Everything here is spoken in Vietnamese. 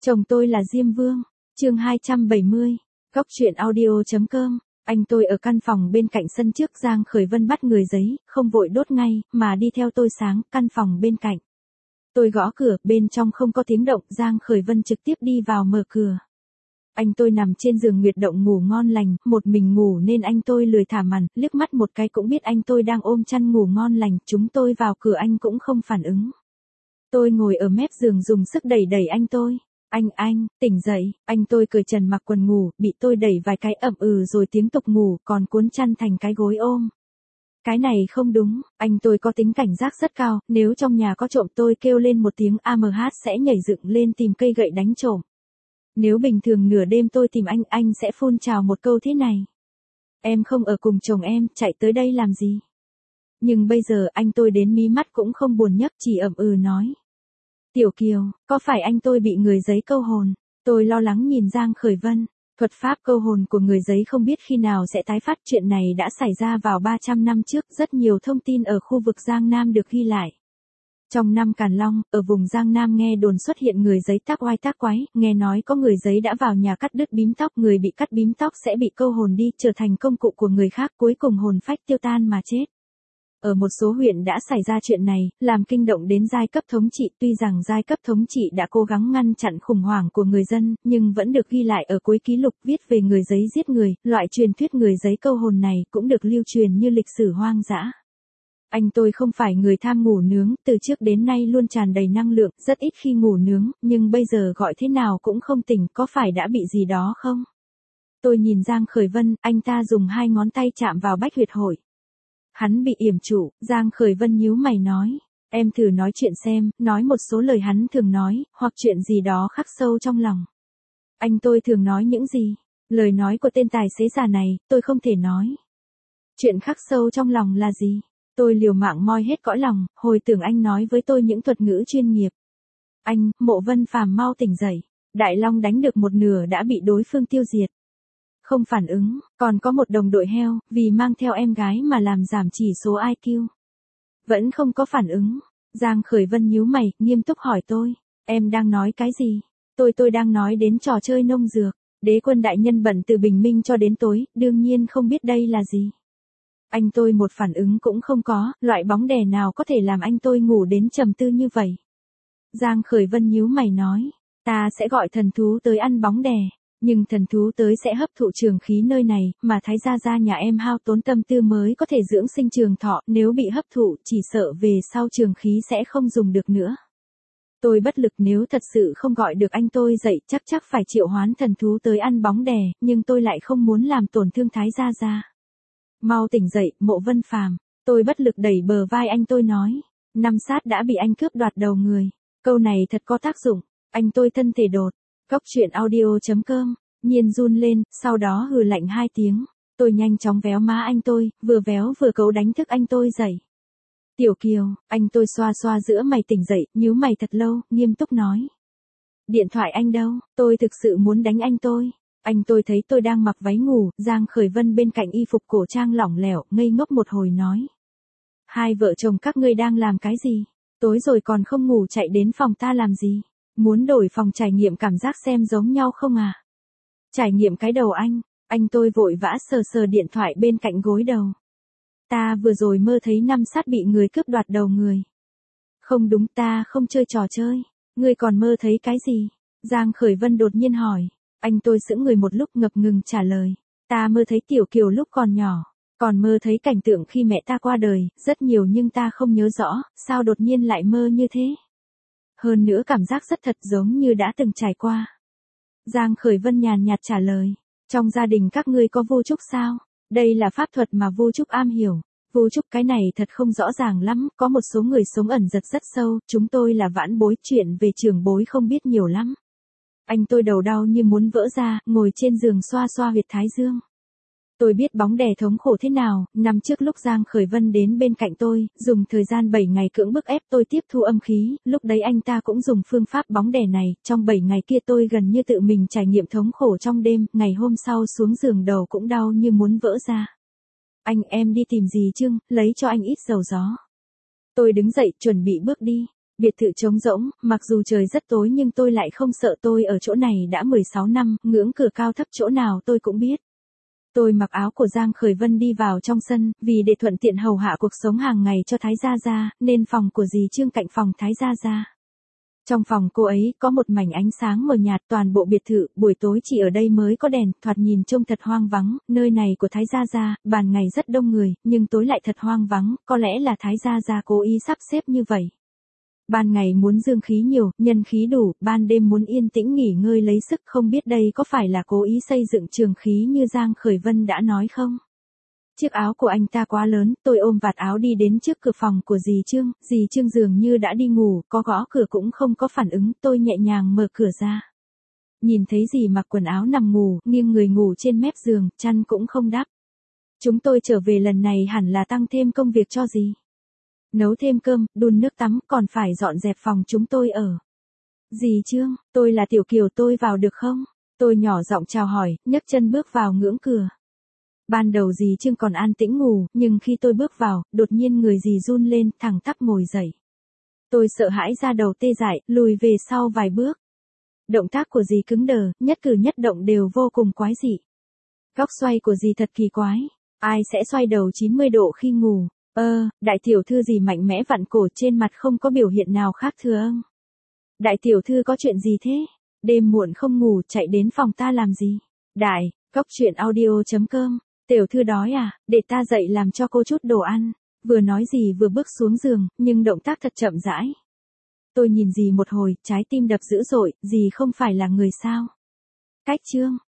Chồng tôi là Diêm Vương. Chương 270. Góc truyện audio.com. Anh tôi ở căn phòng bên cạnh sân trước. Giang Khởi Vân bắt người giấy, không vội đốt ngay, mà đi theo tôi sáng căn phòng bên cạnh. Tôi gõ cửa, bên trong không có tiếng động. Giang Khởi Vân trực tiếp đi vào mở cửa. Anh tôi nằm trên giường nguyệt động ngủ ngon lành, một mình ngủ nên anh tôi lười thả màn, liếc mắt một cái cũng biết anh tôi đang ôm chăn ngủ ngon lành. Chúng tôi vào cửa anh cũng không phản ứng. Tôi ngồi ở mép giường dùng sức đẩy đẩy anh tôi. Anh, tỉnh dậy. Anh tôi cởi trần mặc quần ngủ, bị tôi đẩy vài cái ậm rồi tiếp tục ngủ, còn cuốn chăn thành cái gối ôm. Cái này không đúng, anh tôi có tính cảnh giác rất cao, nếu trong nhà có trộm tôi kêu lên một tiếng AMH sẽ nhảy dựng lên tìm cây gậy đánh trộm. Nếu bình thường nửa đêm tôi tìm anh sẽ phun trào một câu thế này. Em không ở cùng chồng em, chạy tới đây làm gì? Nhưng bây giờ anh tôi đến mí mắt cũng không buồn nhấc, chỉ nói. Tiểu Kiều, có phải anh tôi bị người giấy câu hồn? Tôi lo lắng nhìn Giang Khởi Vân. Thuật pháp câu hồn của người giấy không biết khi nào sẽ tái phát. Chuyện này đã xảy ra vào 300 năm trước. Rất nhiều thông tin ở khu vực Giang Nam được ghi lại. Trong năm Càn Long, ở vùng Giang Nam nghe đồn xuất hiện người giấy tác oai tác quái. Nghe nói có người giấy đã vào nhà cắt đứt bím tóc. Người bị cắt bím tóc sẽ bị câu hồn đi, trở thành công cụ của người khác, cuối cùng hồn phách tiêu tan mà chết. Ở một số huyện đã xảy ra chuyện này, làm kinh động đến giai cấp thống trị. Tuy rằng giai cấp thống trị đã cố gắng ngăn chặn khủng hoảng của người dân, nhưng vẫn được ghi lại ở cuối ký lục viết về người giấy giết người. Loại truyền thuyết người giấy câu hồn này cũng được lưu truyền như lịch sử hoang dã. Anh tôi không phải người tham ngủ nướng, từ trước đến nay luôn tràn đầy năng lượng, rất ít khi ngủ nướng, nhưng bây giờ gọi thế nào cũng không tỉnh, có phải đã bị gì đó không? Tôi nhìn Giang Khởi Vân, anh ta dùng 2 ngón tay chạm vào bách huyệt hội. Hắn bị yểm trụ. Giang Khởi Vân nhíu mày nói. Em thử nói chuyện xem, nói một số lời hắn thường nói, hoặc chuyện gì đó khắc sâu trong lòng. Anh tôi thường nói những gì? Lời nói của tên tài xế già này, tôi không thể nói. Chuyện khắc sâu trong lòng là gì? Tôi liều mạng moi hết cõi lòng, hồi tưởng anh nói với tôi những thuật ngữ chuyên nghiệp. Anh, Mộ Vân Phàm mau tỉnh dậy. Đại Long đánh được một nửa đã bị đối phương tiêu diệt. Không phản ứng, còn có một đồng đội heo, vì mang theo em gái mà làm giảm chỉ số IQ. Vẫn không có phản ứng. Giang Khởi Vân nhíu mày, nghiêm túc hỏi tôi. Em đang nói cái gì? Tôi đang nói đến trò chơi nông dược. Đế quân đại nhân bận từ bình minh cho đến tối, đương nhiên không biết đây là gì. Anh tôi một phản ứng cũng không có, loại bóng đè nào có thể làm anh tôi ngủ đến trầm tư như vậy. Giang Khởi Vân nhíu mày nói. Ta sẽ gọi thần thú tới ăn bóng đè. Nhưng thần thú tới sẽ hấp thụ trường khí nơi này, mà Thái gia nhà em hao tốn tâm tư mới có thể dưỡng sinh trường thọ, nếu bị hấp thụ chỉ sợ về sau trường khí sẽ không dùng được nữa. Tôi bất lực, nếu thật sự không gọi được anh tôi dậy chắc phải triệu hoán thần thú tới ăn bóng đè, nhưng tôi lại không muốn làm tổn thương Thái gia. Mau tỉnh dậy, Mộ Vân Phàm. Tôi bất lực đẩy bờ vai anh tôi nói. 5 sát đã bị anh cướp đoạt đầu người. Câu này thật có tác dụng. Anh tôi thân thể đột. Góc truyện audio.com. Nhiên run lên, sau đó hừ lạnh 2 tiếng. Tôi nhanh chóng véo má anh tôi, vừa véo vừa cấu đánh thức anh tôi dậy. Tiểu Kiều, anh tôi xoa xoa giữa mày tỉnh dậy, nhíu mày thật lâu, nghiêm túc nói. Điện thoại anh đâu? Tôi thực sự muốn đánh anh tôi. Anh tôi thấy tôi đang mặc váy ngủ, Giang Khởi Vân bên cạnh y phục cổ trang lỏng lẻo, ngây ngốc một hồi nói. Hai vợ chồng các ngươi đang làm cái gì? Tối rồi còn không ngủ chạy đến phòng ta làm gì? Muốn đổi phòng trải nghiệm cảm giác xem giống nhau không à? Trải nghiệm cái đầu anh tôi vội vã sờ điện thoại bên cạnh gối đầu. Ta vừa rồi mơ thấy 5 sát bị người cướp đoạt đầu người. Không đúng, ta không chơi trò chơi. Ngươi còn mơ thấy cái gì? Giang Khởi Vân đột nhiên hỏi. Anh tôi sững người một lúc ngập ngừng trả lời. Ta mơ thấy Tiểu Kiều lúc còn nhỏ. Còn mơ thấy cảnh tượng khi mẹ ta qua đời, rất nhiều nhưng ta không nhớ rõ, sao đột nhiên lại mơ như thế? Hơn nữa cảm giác rất thật giống như đã từng trải qua. Giang Khởi Vân nhàn nhạt trả lời. Trong gia đình các ngươi có vu trúc sao? Đây là pháp thuật mà vu trúc am hiểu. Vu trúc cái này thật không rõ ràng lắm, có một số người sống ẩn giật rất sâu, chúng tôi là vãn bối, chuyện về trưởng bối không biết nhiều lắm. Anh tôi đầu đau như muốn vỡ ra, ngồi trên giường xoa xoa huyệt thái dương. Tôi biết bóng đè thống khổ thế nào, năm trước lúc Giang Khởi Vân đến bên cạnh tôi, dùng thời gian 7 ngày cưỡng bức ép tôi tiếp thu âm khí, lúc đấy anh ta cũng dùng phương pháp bóng đè này, trong 7 ngày kia tôi gần như tự mình trải nghiệm thống khổ trong đêm, ngày hôm sau xuống giường đầu cũng đau như muốn vỡ ra. Anh em đi tìm dì Trưng, lấy cho anh ít dầu gió. Tôi đứng dậy chuẩn bị bước đi. Biệt thự trống rỗng, mặc dù trời rất tối nhưng tôi lại không sợ, tôi ở chỗ này đã 16 năm, ngưỡng cửa cao thấp chỗ nào tôi cũng biết. Tôi mặc áo của Giang Khởi Vân đi vào trong sân, vì để thuận tiện hầu hạ cuộc sống hàng ngày cho Thái Gia Gia, nên phòng của dì Trương cạnh phòng Thái Gia Gia. Trong phòng cô ấy có một mảnh ánh sáng mờ nhạt, toàn bộ biệt thự, buổi tối chỉ ở đây mới có đèn, thoạt nhìn trông thật hoang vắng, nơi này của Thái Gia Gia, ban ngày rất đông người, nhưng tối lại thật hoang vắng, có lẽ là Thái Gia Gia cố ý sắp xếp như vậy. Ban ngày muốn dương khí nhiều, nhân khí đủ, ban đêm muốn yên tĩnh nghỉ ngơi lấy sức, không biết đây có phải là cố ý xây dựng trường khí như Giang Khởi Vân đã nói không? Chiếc áo của anh ta quá lớn, tôi ôm vạt áo đi đến trước cửa phòng của dì Trương dường như đã đi ngủ, có gõ cửa cũng không có phản ứng, tôi nhẹ nhàng mở cửa ra. Nhìn thấy dì mặc quần áo nằm ngủ, nghiêng người ngủ trên mép giường, chăn cũng không đắp. Chúng tôi trở về lần này hẳn là tăng thêm công việc cho dì. Nấu thêm cơm, đun nước tắm, còn phải dọn dẹp phòng chúng tôi ở. Dì Trương, tôi là Tiểu Kiều, tôi vào được không? Tôi nhỏ giọng chào hỏi, nhấc chân bước vào ngưỡng cửa. Ban đầu dì Trương còn an tĩnh ngủ, nhưng khi tôi bước vào, đột nhiên người dì run lên, thẳng tắp ngồi dậy. Tôi sợ hãi da đầu tê dại, lùi về sau vài bước. Động tác của dì cứng đờ, nhất cử nhất động đều vô cùng quái dị. Góc xoay của dì thật kỳ quái. Ai sẽ xoay đầu 90 độ khi ngủ? Đại tiểu thư dì mạnh mẽ vặn cổ, trên mặt không có biểu hiện nào khác thường. Đại tiểu thư có chuyện gì thế? Đêm muộn không ngủ, chạy đến phòng ta làm gì? Góc truyện audio.com. Tiểu thư đói à, để ta dậy làm cho cô chút đồ ăn. Vừa nói dì vừa bước xuống giường, nhưng động tác thật chậm rãi. Tôi nhìn dì một hồi, trái tim đập dữ dội, dì không phải là người sao? Cách Trương,